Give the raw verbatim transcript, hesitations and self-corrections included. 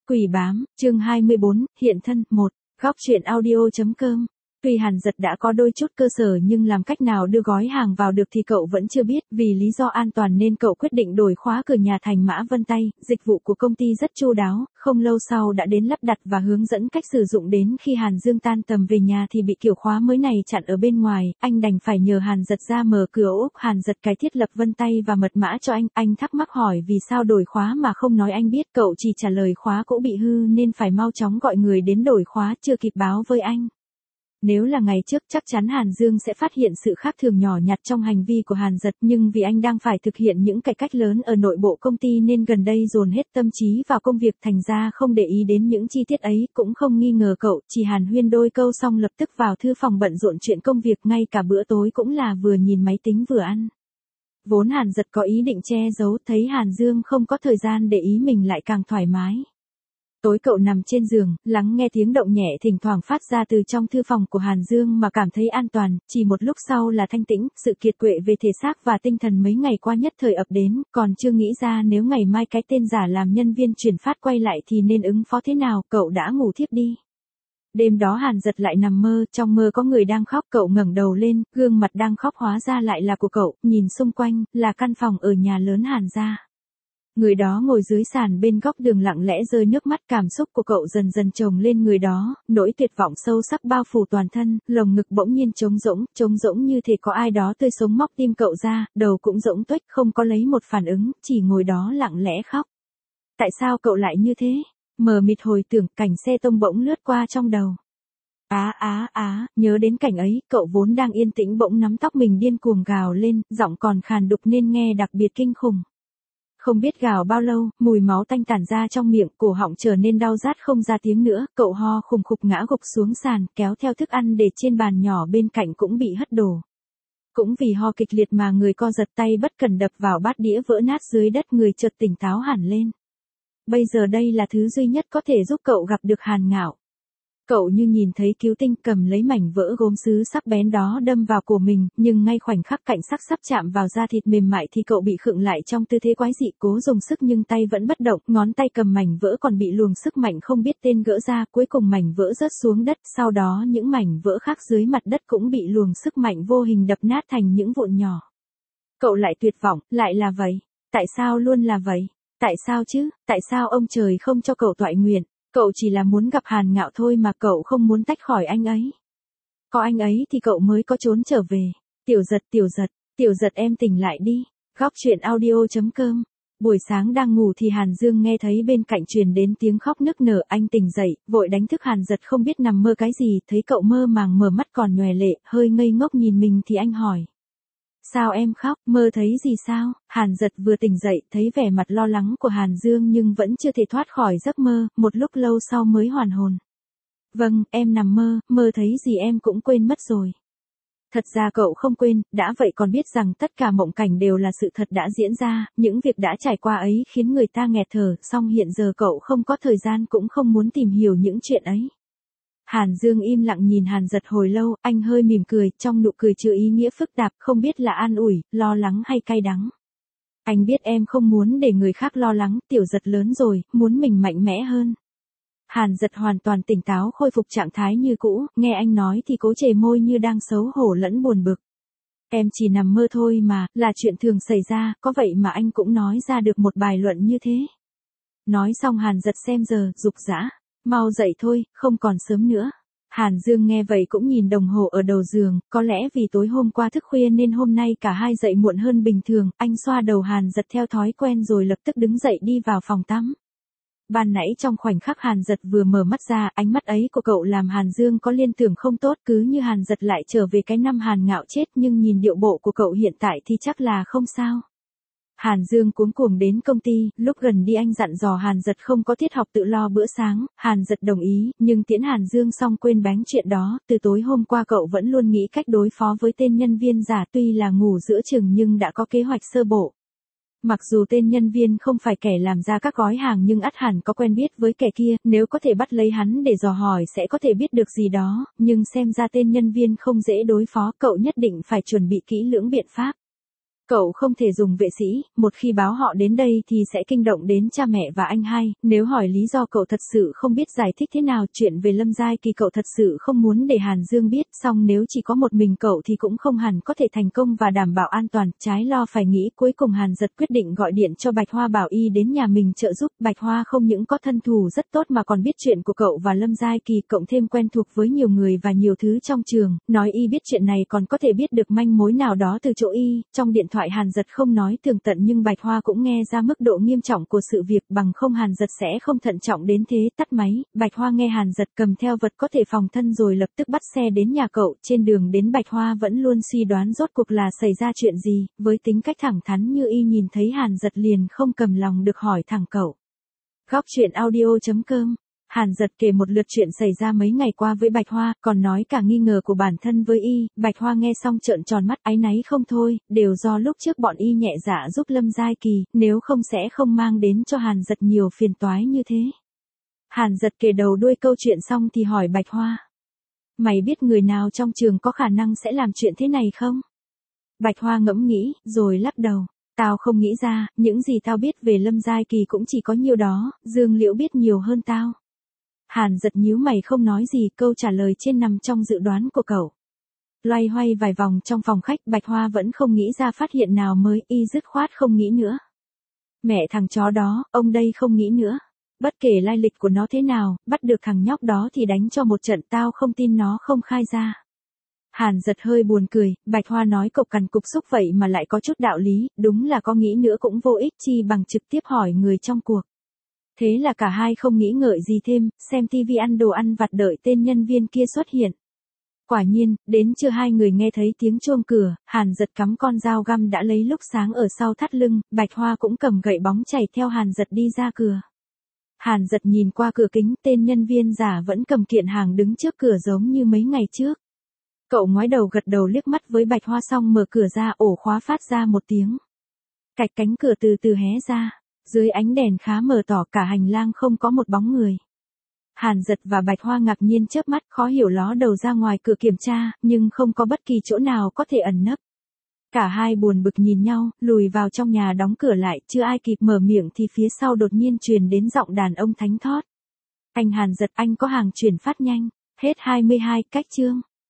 Quỷ bám, chương hai mươi bốn, hiện thân, một, góc truyện audio.com. Tuy Hàn Dật đã có đôi chút cơ sở nhưng làm cách nào đưa gói hàng vào được thì cậu vẫn chưa biết, vì lý do an toàn nên cậu quyết định đổi khóa cửa nhà thành Mã Vân Tay, dịch vụ của công ty rất chu đáo, không lâu sau đã đến lắp đặt và hướng dẫn cách sử dụng. Đến khi Hàn Dương tan tầm về nhà thì bị kiểu khóa mới này chặn ở bên ngoài, anh đành phải nhờ Hàn Dật ra mở cửa ốp. Hàn Dật cài thiết lập Vân Tay và mật mã cho anh, anh thắc mắc hỏi vì sao đổi khóa mà không nói anh biết, cậu chỉ trả lời khóa cũ bị hư nên phải mau chóng gọi người đến đổi khóa, chưa kịp báo với anh. Nếu là ngày trước chắc chắn Hàn Dương sẽ phát hiện sự khác thường nhỏ nhặt trong hành vi của Hàn Dật, nhưng vì anh đang phải thực hiện những cải cách lớn ở nội bộ công ty nên gần đây dồn hết tâm trí vào công việc, thành ra không để ý đến những chi tiết ấy, cũng không nghi ngờ cậu, chỉ hàn huyên đôi câu xong lập tức vào thư phòng bận rộn chuyện công việc, ngay cả bữa tối cũng là vừa nhìn máy tính vừa ăn. Vốn Hàn Dật có ý định che giấu, thấy Hàn Dương không có thời gian để ý mình lại càng thoải mái. Tối cậu nằm trên giường, lắng nghe tiếng động nhẹ thỉnh thoảng phát ra từ trong thư phòng của Hàn Dương mà cảm thấy an toàn, chỉ một lúc sau là thanh tĩnh, sự kiệt quệ về thể xác và tinh thần mấy ngày qua nhất thời ập đến, còn chưa nghĩ ra nếu ngày mai cái tên giả làm nhân viên chuyển phát quay lại thì nên ứng phó thế nào, cậu đã ngủ thiếp đi. Đêm đó Hàn Dật lại nằm mơ, trong mơ có người đang khóc, cậu ngẩng đầu lên, gương mặt đang khóc hóa ra lại là của cậu, nhìn xung quanh, là căn phòng ở nhà lớn Hàn gia. Người đó ngồi dưới sàn bên góc đường lặng lẽ rơi nước mắt, cảm xúc của cậu dần dần chồng lên người đó, nỗi tuyệt vọng sâu sắc bao phủ toàn thân, lồng ngực bỗng nhiên trống rỗng, trống rỗng như thể có ai đó tươi sống móc tim cậu ra, đầu cũng rỗng tuếch, không có lấy một phản ứng, chỉ ngồi đó lặng lẽ khóc. Tại sao cậu lại như thế? Mờ mịt hồi tưởng, cảnh xe tông bỗng lướt qua trong đầu. Á á á, nhớ đến cảnh ấy, cậu vốn đang yên tĩnh bỗng nắm tóc mình điên cuồng gào lên, giọng còn khàn đục nên nghe đặc biệt kinh khủng. Không biết gào bao lâu, mùi máu tanh tản ra trong miệng, cổ họng trở nên đau rát không ra tiếng nữa, cậu ho khùng khục ngã gục xuống sàn, kéo theo thức ăn để trên bàn nhỏ bên cạnh cũng bị hất đổ. Cũng vì ho kịch liệt mà người co giật, tay bất cẩn đập vào bát đĩa vỡ nát dưới đất, người chợt tỉnh táo hẳn lên. Bây giờ đây là thứ duy nhất có thể giúp cậu gặp được Hàn Ngạo. Cậu như nhìn thấy cứu tinh, cầm lấy mảnh vỡ gốm sứ sắc bén đó đâm vào cổ mình, nhưng ngay khoảnh khắc cảnh sắc sắp chạm vào da thịt mềm mại thì cậu bị khựng lại trong tư thế quái dị, cố dùng sức nhưng tay vẫn bất động, ngón tay cầm mảnh vỡ còn bị luồng sức mạnh không biết tên gỡ ra, cuối cùng mảnh vỡ rớt xuống đất, sau đó những mảnh vỡ khác dưới mặt đất cũng bị luồng sức mạnh vô hình đập nát thành những vụn nhỏ. Cậu lại tuyệt vọng, lại là vậy. Tại sao luôn là vậy? Tại sao chứ? Tại sao ông trời không cho cậu toại nguyện? Cậu chỉ là muốn gặp Hàn Ngạo thôi mà, cậu không muốn tách khỏi anh ấy. Có anh ấy thì cậu mới có trốn trở về. Tiểu Dật, Tiểu Dật, Tiểu Dật em tỉnh lại đi. Góc truyện audio.com. Buổi sáng đang ngủ thì Hàn Dương nghe thấy bên cạnh truyền đến tiếng khóc nức nở, anh tỉnh dậy, vội đánh thức Hàn Dật, không biết nằm mơ cái gì, thấy cậu mơ màng mở mắt còn nhòe lệ, hơi ngây ngốc nhìn mình thì anh hỏi. Sao em khóc, mơ thấy gì sao? Hàn Dật vừa tỉnh dậy, thấy vẻ mặt lo lắng của Hàn Dương nhưng vẫn chưa thể thoát khỏi giấc mơ, một lúc lâu sau mới hoàn hồn. Vâng, em nằm mơ, mơ thấy gì em cũng quên mất rồi. Thật ra cậu không quên, đã vậy còn biết rằng tất cả mộng cảnh đều là sự thật đã diễn ra, những việc đã trải qua ấy khiến người ta nghẹt thở, song hiện giờ cậu không có thời gian cũng không muốn tìm hiểu những chuyện ấy. Hàn Dương im lặng nhìn Hàn Dật hồi lâu, anh hơi mỉm cười, trong nụ cười chứa ý nghĩa phức tạp, không biết là an ủi, lo lắng hay cay đắng. Anh biết em không muốn để người khác lo lắng, Tiểu Dật lớn rồi, muốn mình mạnh mẽ hơn. Hàn Dật hoàn toàn tỉnh táo, khôi phục trạng thái như cũ, nghe anh nói thì cố chề môi như đang xấu hổ lẫn buồn bực. Em chỉ nằm mơ thôi mà, là chuyện thường xảy ra, có vậy mà anh cũng nói ra được một bài luận như thế. Nói xong Hàn Dật xem giờ, giục giã. Mau dậy thôi, không còn sớm nữa. Hàn Dương nghe vậy cũng nhìn đồng hồ ở đầu giường, có lẽ vì tối hôm qua thức khuya nên hôm nay cả hai dậy muộn hơn bình thường, anh xoa đầu Hàn Dật theo thói quen rồi lập tức đứng dậy đi vào phòng tắm. Ban nãy trong khoảnh khắc Hàn Dật vừa mở mắt ra, ánh mắt ấy của cậu làm Hàn Dương có liên tưởng không tốt, cứ như Hàn Dật lại trở về cái năm Hàn Ngạo chết, nhưng nhìn điệu bộ của cậu hiện tại thì chắc là không sao. Hàn Dương cuống cuồng đến công ty, lúc gần đi anh dặn dò Hàn Dật không có tiết học tự lo bữa sáng, Hàn Dật đồng ý, nhưng tiễn Hàn Dương xong quên bánh chuyện đó, từ tối hôm qua cậu vẫn luôn nghĩ cách đối phó với tên nhân viên giả, tuy là ngủ giữa chừng nhưng đã có kế hoạch sơ bộ. Mặc dù tên nhân viên không phải kẻ làm ra các gói hàng nhưng ắt hẳn có quen biết với kẻ kia, nếu có thể bắt lấy hắn để dò hỏi sẽ có thể biết được gì đó, nhưng xem ra tên nhân viên không dễ đối phó, cậu nhất định phải chuẩn bị kỹ lưỡng biện pháp. Cậu không thể dùng vệ sĩ, một khi báo họ đến đây thì sẽ kinh động đến cha mẹ và anh hai, nếu hỏi lý do cậu thật sự không biết giải thích thế nào chuyện về Lâm Giai Kỳ cậu thật sự không muốn để Hàn Dương biết, song nếu chỉ có một mình cậu thì cũng không hẳn có thể thành công và đảm bảo an toàn, trái lo phải nghĩ. Cuối cùng Hàn Dật quyết định gọi điện cho Bạch Hoa bảo y đến nhà mình trợ giúp. Bạch Hoa không những có thân thù rất tốt mà còn biết chuyện của cậu và Lâm Giai Kỳ, cộng thêm quen thuộc với nhiều người và nhiều thứ trong trường, nói y biết chuyện này còn có thể biết được manh mối nào đó từ chỗ y. Trong điện thoại Hàn Dật không nói tường tận nhưng Bạch Hoa cũng nghe ra mức độ nghiêm trọng của sự việc, bằng không Hàn Dật sẽ không thận trọng đến thế. Tắt máy, Bạch Hoa nghe Hàn Dật cầm theo vật có thể phòng thân rồi lập tức bắt xe đến nhà cậu. Trên đường đến Bạch Hoa vẫn luôn suy đoán rốt cuộc là xảy ra chuyện gì, với tính cách thẳng thắn như y nhìn thấy Hàn Dật liền không cầm lòng được hỏi thẳng cậu. Góc truyện audio chấm com. Hàn Dật kể một lượt chuyện xảy ra mấy ngày qua với Bạch Hoa, còn nói cả nghi ngờ của bản thân với y. Bạch Hoa nghe xong trợn tròn mắt, áy náy không thôi, đều do lúc trước bọn y nhẹ dạ giúp Lâm Giai Kỳ, nếu không sẽ không mang đến cho Hàn Dật nhiều phiền toái như thế. Hàn Dật kể đầu đuôi câu chuyện xong thì hỏi Bạch Hoa. Mày biết người nào trong trường có khả năng sẽ làm chuyện thế này không? Bạch Hoa ngẫm nghĩ, rồi lắc đầu. Tao không nghĩ ra, những gì tao biết về Lâm Giai Kỳ cũng chỉ có nhiêu đó, Dương Liễu biết nhiều hơn tao. Hàn Dật nhíu mày không nói gì, câu trả lời trên nằm trong dự đoán của cậu. Loay hoay vài vòng trong phòng khách, Bạch Hoa vẫn không nghĩ ra phát hiện nào mới, y dứt khoát không nghĩ nữa. Mẹ thằng chó đó, ông đây không nghĩ nữa. Bất kể lai lịch của nó thế nào, bắt được thằng nhóc đó thì đánh cho một trận, tao không tin nó không khai ra. Hàn Dật hơi buồn cười, Bạch Hoa nói cậu cằn cục xúc vậy mà lại có chút đạo lý, đúng là có nghĩ nữa cũng vô ích, chi bằng trực tiếp hỏi người trong cuộc. Thế là cả hai không nghĩ ngợi gì thêm, xem tivi ăn đồ ăn vặt đợi tên nhân viên kia xuất hiện. Quả nhiên, đến trưa hai người nghe thấy tiếng chuông cửa, Hàn Dật cắm con dao găm đã lấy lúc sáng ở sau thắt lưng, Bạch Hoa cũng cầm gậy bóng chảy theo Hàn Dật đi ra cửa. Hàn Dật nhìn qua cửa kính, tên nhân viên giả vẫn cầm kiện hàng đứng trước cửa giống như mấy ngày trước. Cậu ngoái đầu gật đầu liếc mắt với Bạch Hoa xong mở cửa ra, ổ khóa phát ra một tiếng. Cạch, cánh cửa từ từ hé ra. Dưới ánh đèn khá mờ tỏ, cả hành lang không có một bóng người. Hàn Dật và Bạch Hoa ngạc nhiên chớp mắt, khó hiểu ló đầu ra ngoài cửa kiểm tra, nhưng không có bất kỳ chỗ nào có thể ẩn nấp. Cả hai buồn bực nhìn nhau, lùi vào trong nhà đóng cửa lại, chưa ai kịp mở miệng thì phía sau đột nhiên truyền đến giọng đàn ông thánh thót. Anh Hàn Dật, anh có hàng chuyển phát nhanh. Hết hai mươi hai, cách chương.